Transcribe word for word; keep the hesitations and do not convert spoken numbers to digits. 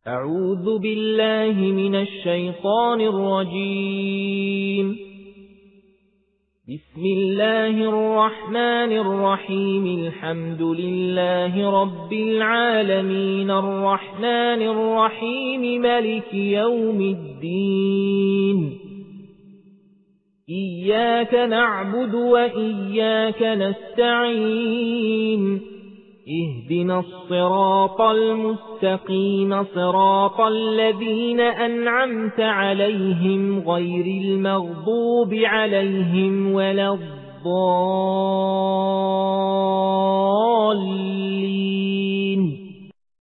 أعوذ بالله من الشيطان الرجيم. بسم الله الرحمن الرحيم. الحمد لله رب العالمين الرحمن الرحيم ملك يوم الدين. إياك نعبد وإياك نستعين. اهدنا الصراط المستقيم صراط الذين أنعمت عليهم غير المغضوب عليهم ولا الضالين.